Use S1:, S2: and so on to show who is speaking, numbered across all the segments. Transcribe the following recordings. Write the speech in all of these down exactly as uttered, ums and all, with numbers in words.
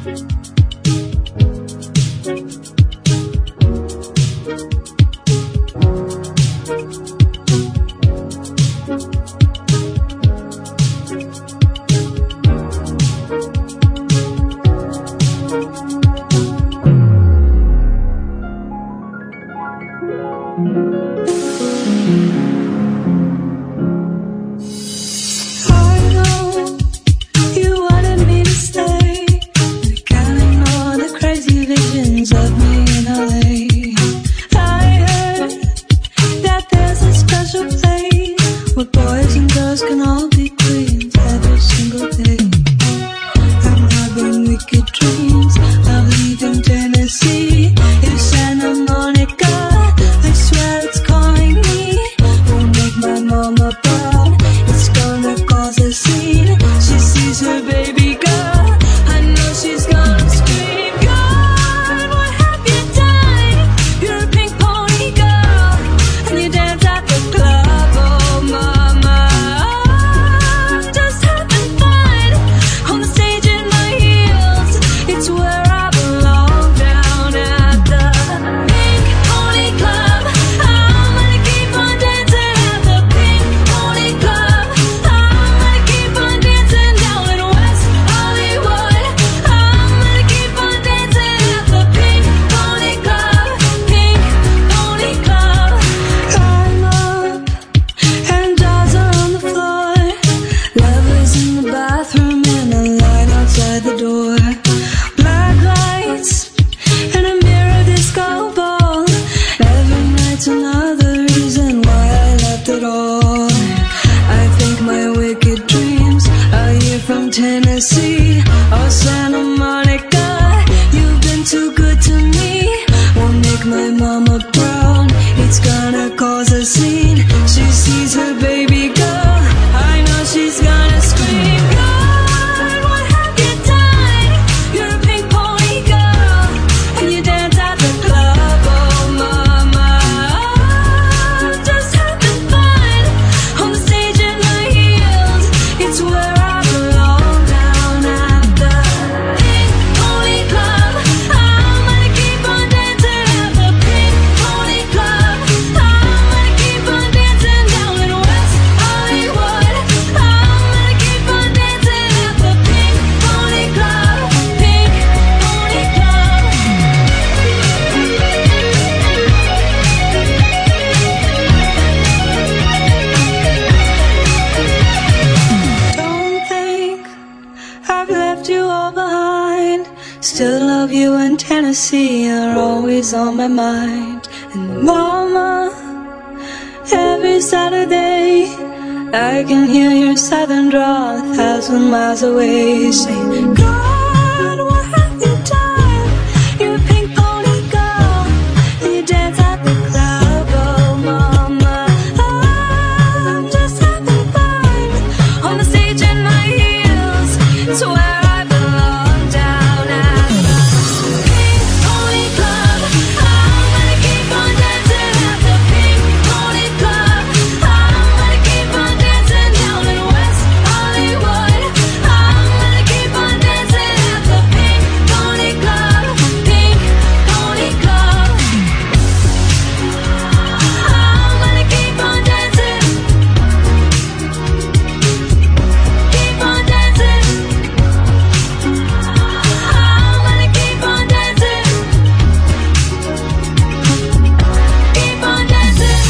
S1: Tennessee are always on my mind. And mama, every Saturday I can hear your southern drawl a thousand miles away, saying, God, what have you done? You're a pink pony girl, and you dance at the club. Oh mama, I'm just having fun on the stage in my heels. It's where I belong, down at the Pink Pony Club. I'm gonna keep on dancing at the Pink Pony Club. I'm gonna keep on dancing down in West Hollywood. I'm gonna keep on dancing at the Pink Pony Club. Pink Pony Club. I'm gonna keep on dancing. Keep on dancing. I'm gonna keep on dancing. Keep on dancing.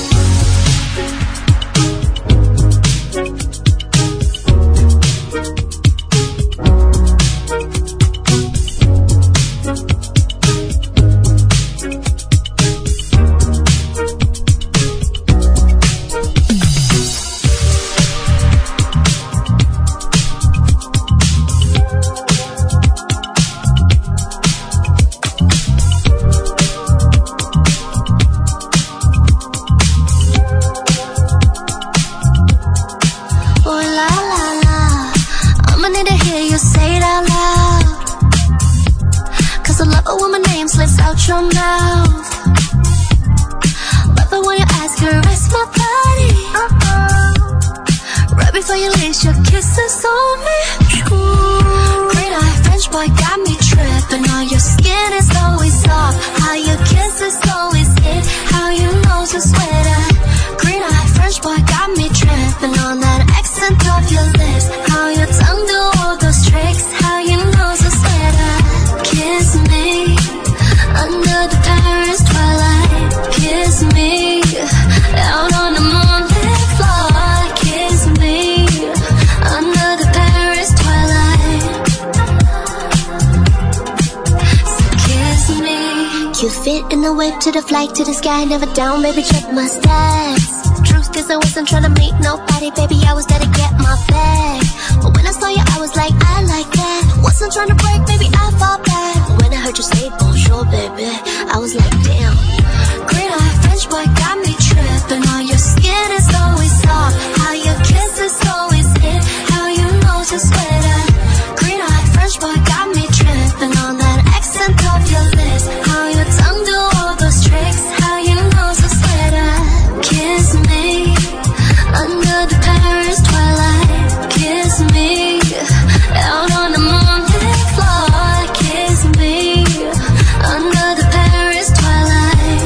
S1: Oh la la la, I'ma need to hear you say it out loud. Cause I love it when my name slips out your mouth. Love it when you ask her, rest my body. Uh-oh. Right before you leave, your kisses on me. Ooh. Green eye French boy got me
S2: soft, how your kisses always hit, how your nose is sweater. Green eye, French boy got me tripping on that accent of your lips, how your tongue do all those tricks, how your nose is sweater. Kiss me under the Paris twilight, kiss me out on the moonlit floor, kiss me under the Paris twilight. So kiss me. You fit in the whip to the flight to the sky, never down, baby, check my stats. Truth is I wasn't trying to meet nobody, baby, I was there to get my bag. But when I saw you I was like, I like that. Wasn't trying to break, baby, I fall back. But when I heard you say bonjour, baby, I was like, damn. Green eye, French boy got me tripping on your skin is always soft, how your kisses always hit, how your nose is sweater. Green eye, French boy got me tripping on that accent of your lips, how your tongue do all those tricks, how your nose is sweater. Kiss me under the Paris twilight, kiss me out on the moonlit floor, kiss me under the Paris twilight.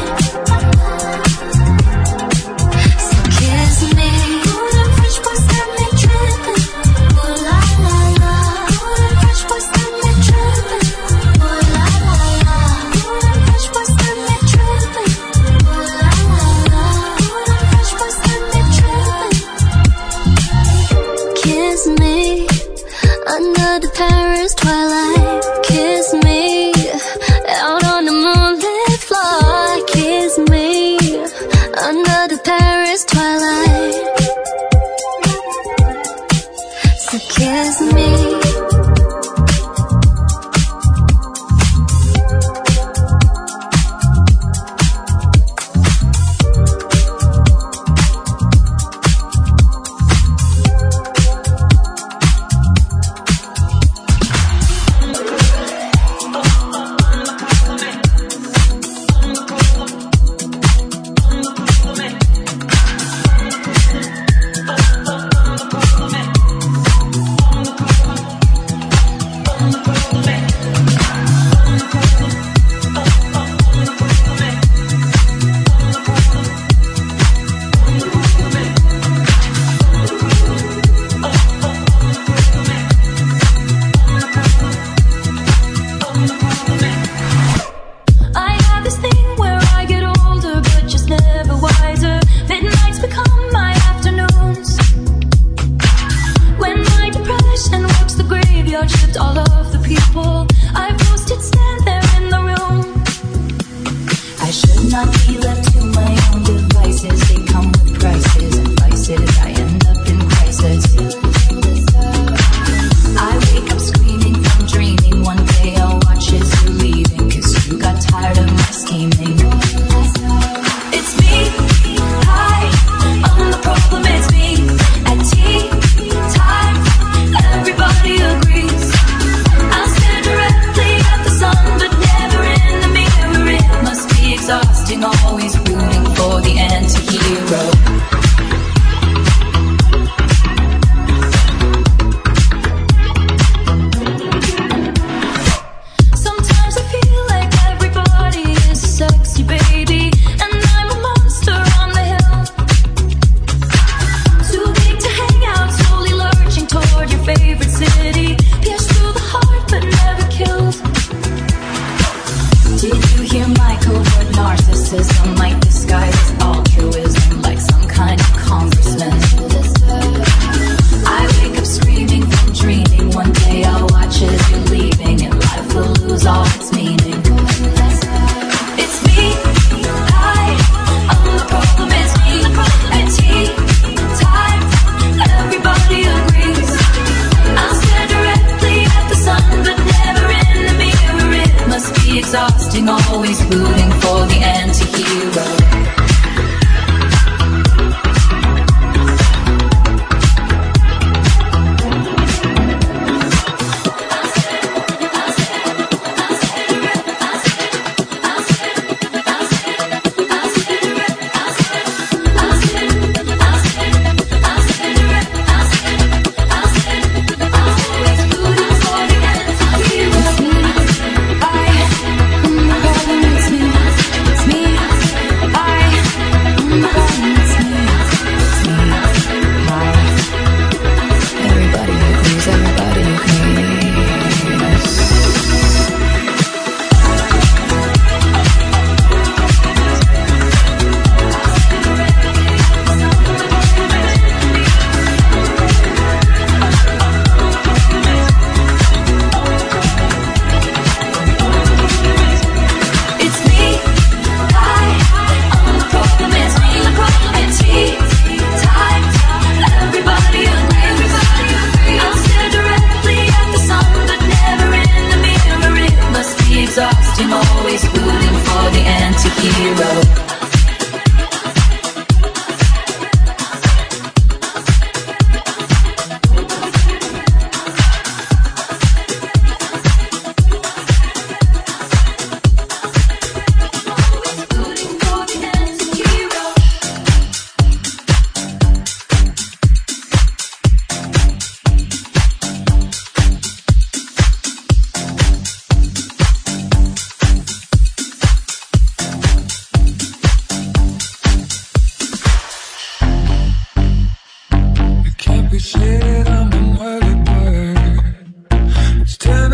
S2: So kiss me. Ooh, them French boys got me tripping. Ooh la la la. Ooh, them French boys got me tripping. Ooh la la la. Ooh, them French boys got me tripping. Ooh la la la. Ooh, them French boys got me tripping. Kiss me under the Paris twilight, kiss me out on the moonlit floor, kiss me under the Paris twilight. So kiss me.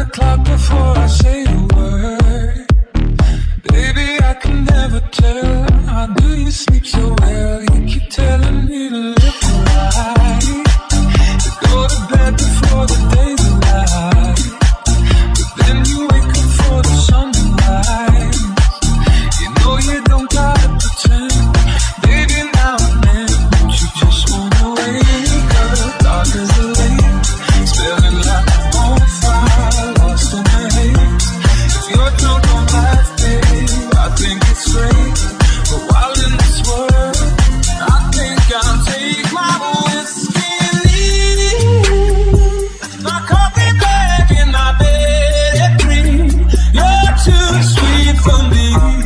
S3: the clock before I say a word. Baby, I can never tell. How do you sleep so well? You keep telling me to live right, to go to bed before the day's alive. But then you wake up for the sun to rise. You know you don't gotta pretend. Baby, now and then, don't you just wanna wake up? Dark as the lake, smelling like a bonfire, lost in the haze. If you're drunk on life, babe, I think it's great. But while in this world, I think I'll take my whiskey and leave. My coffee bag in my bed at three. You're too sweet for me.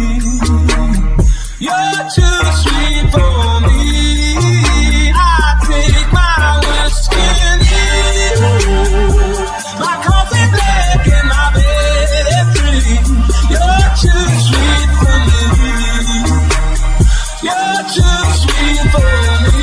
S3: You're too sweet for me. I take my whiskey and leave. My coffee bag in my bed at three. You're too sweet for me. You're too sweet for me.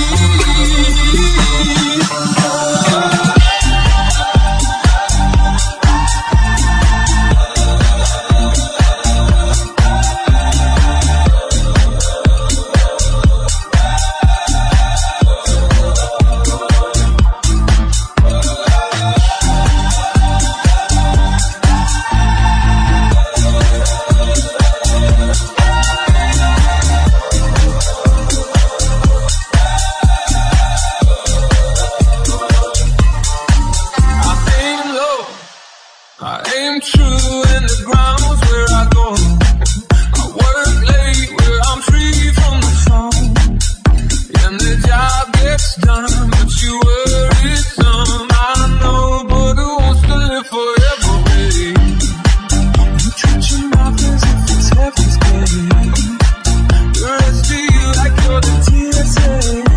S3: I aim true in the ground's where I go. I work late where I'm free from the phone. And the job gets done, but you worry some. I know, but who wants to live forever, babe? You treat your mouth as if it's heaven's gate. The rest of you like you're the T S A.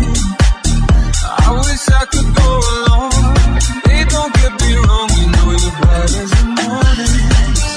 S3: I wish I could go along. Hey, don't get me wrong, you know you're bright as the morning.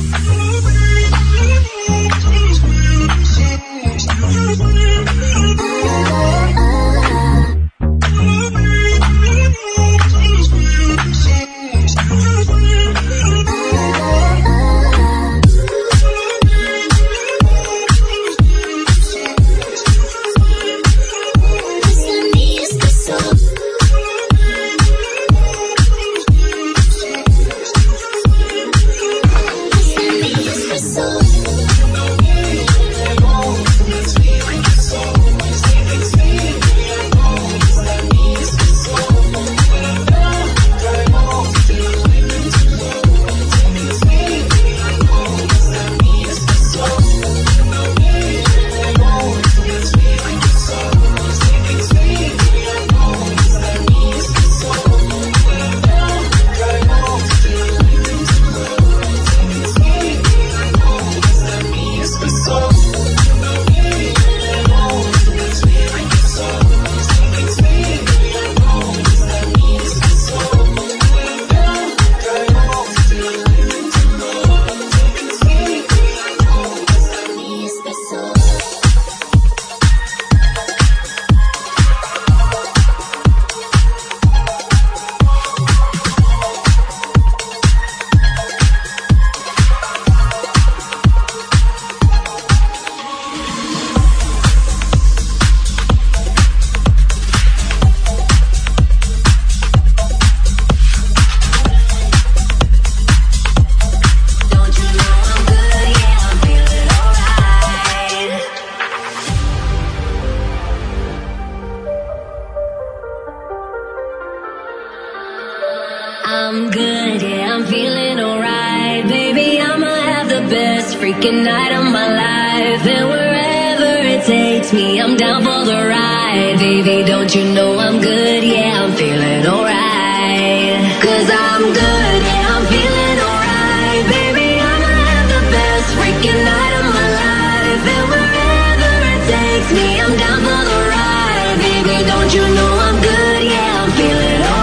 S4: I'm good, yeah, I'm feeling alright. Baby, I'ma have the best freaking night of my life. And wherever it takes me, I'm down for the ride. Baby, don't you know I'm good, yeah, I'm feeling alright. Cause I'm good, yeah, I'm feeling alright. Baby, I'ma have the best freaking night of my life. And wherever it takes me, I'm down for the ride. Baby, don't you know I'm good, yeah, I'm feeling alright.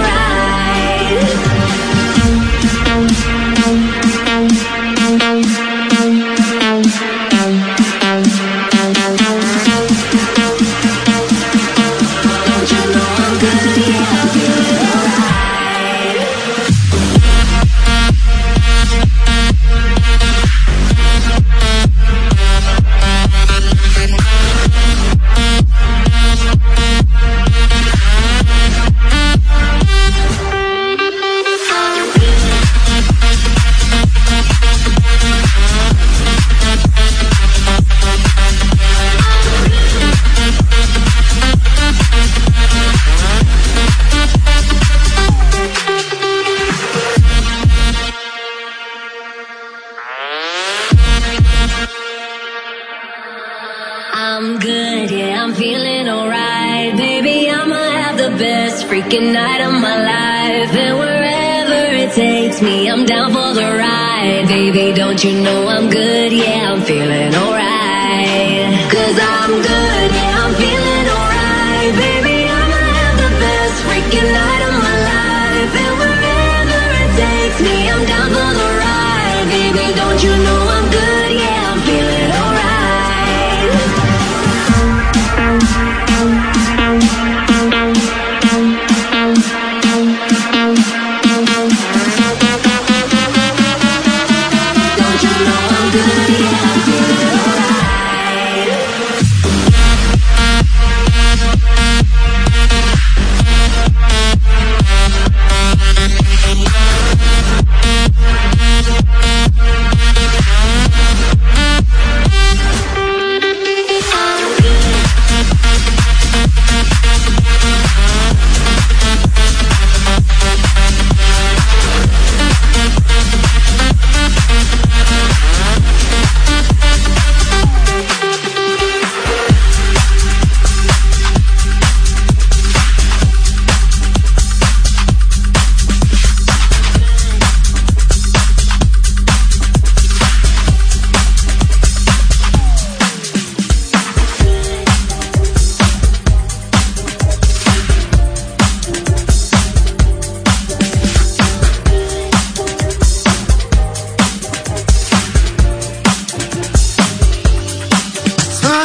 S4: I'm good, yeah, I'm feeling alright. Baby, I'ma have the best freaking night of my life. And wherever it takes me, I'm down for the ride. Baby, don't you know I'm good, yeah, I'm feeling alright. Cause I'm good, yeah, I'm feeling alright. Baby, I'ma have the best freaking night of my life. And wherever it takes me, I'm down for the ride. Baby, don't you know I'm good, yeah, I'm feeling alright.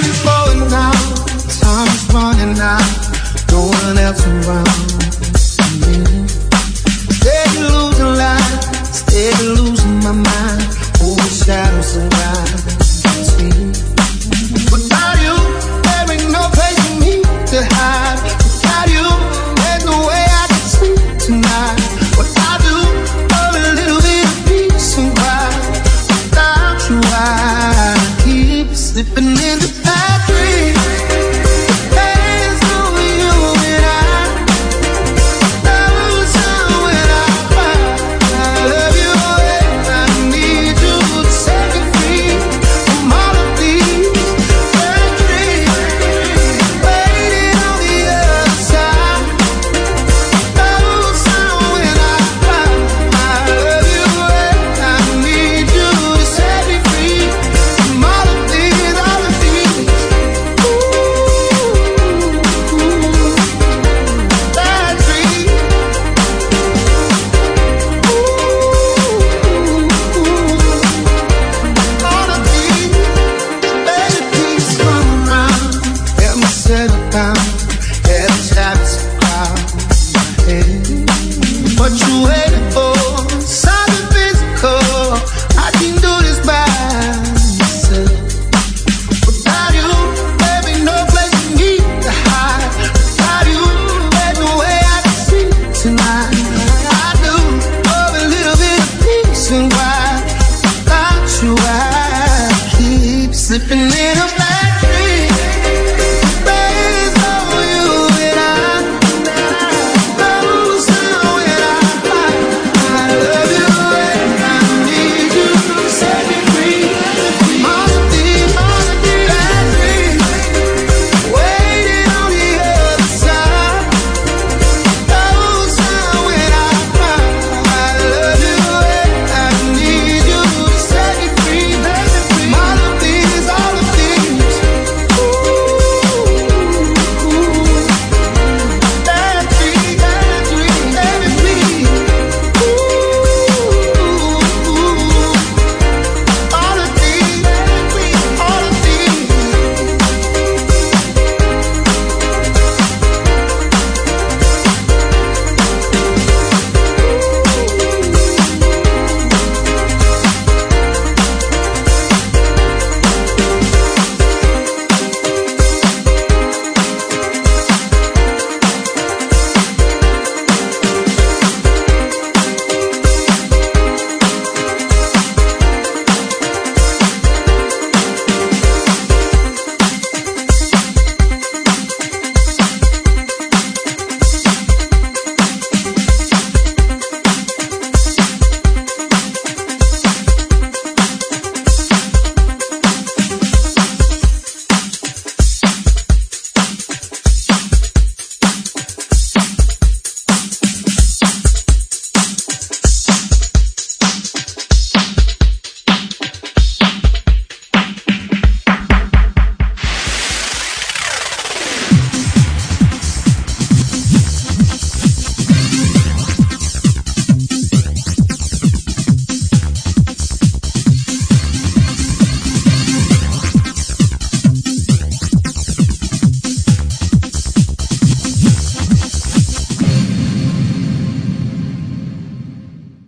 S5: Time is going out, time is running out, no one else around. Steady losing life, steady losing my mind, over shadows around. Without you, there ain't no place for me to hide. Without you, there's no way I can sleep tonight. What I do, for a little bit of peace and quiet. Without you, I keep slipping into bad dreams. There's only you and I. Love sound when I find I love you and I need you to set me free from all of these bad dreams. Waiting on the other side. Love sound when I find I love you and I need you to set me free from all of these, all of these. Ooh, bad dreams. All of these, baby, please come around. Help me settle down. Every chapter's a crowd. What you waiting for? Something physical. I can do this by myself. Without you, there ain't no place for me to hide. Without you, there's no way I can sleep tonight. I do love a little bit of peace and quiet. Without you, I keep slipping in a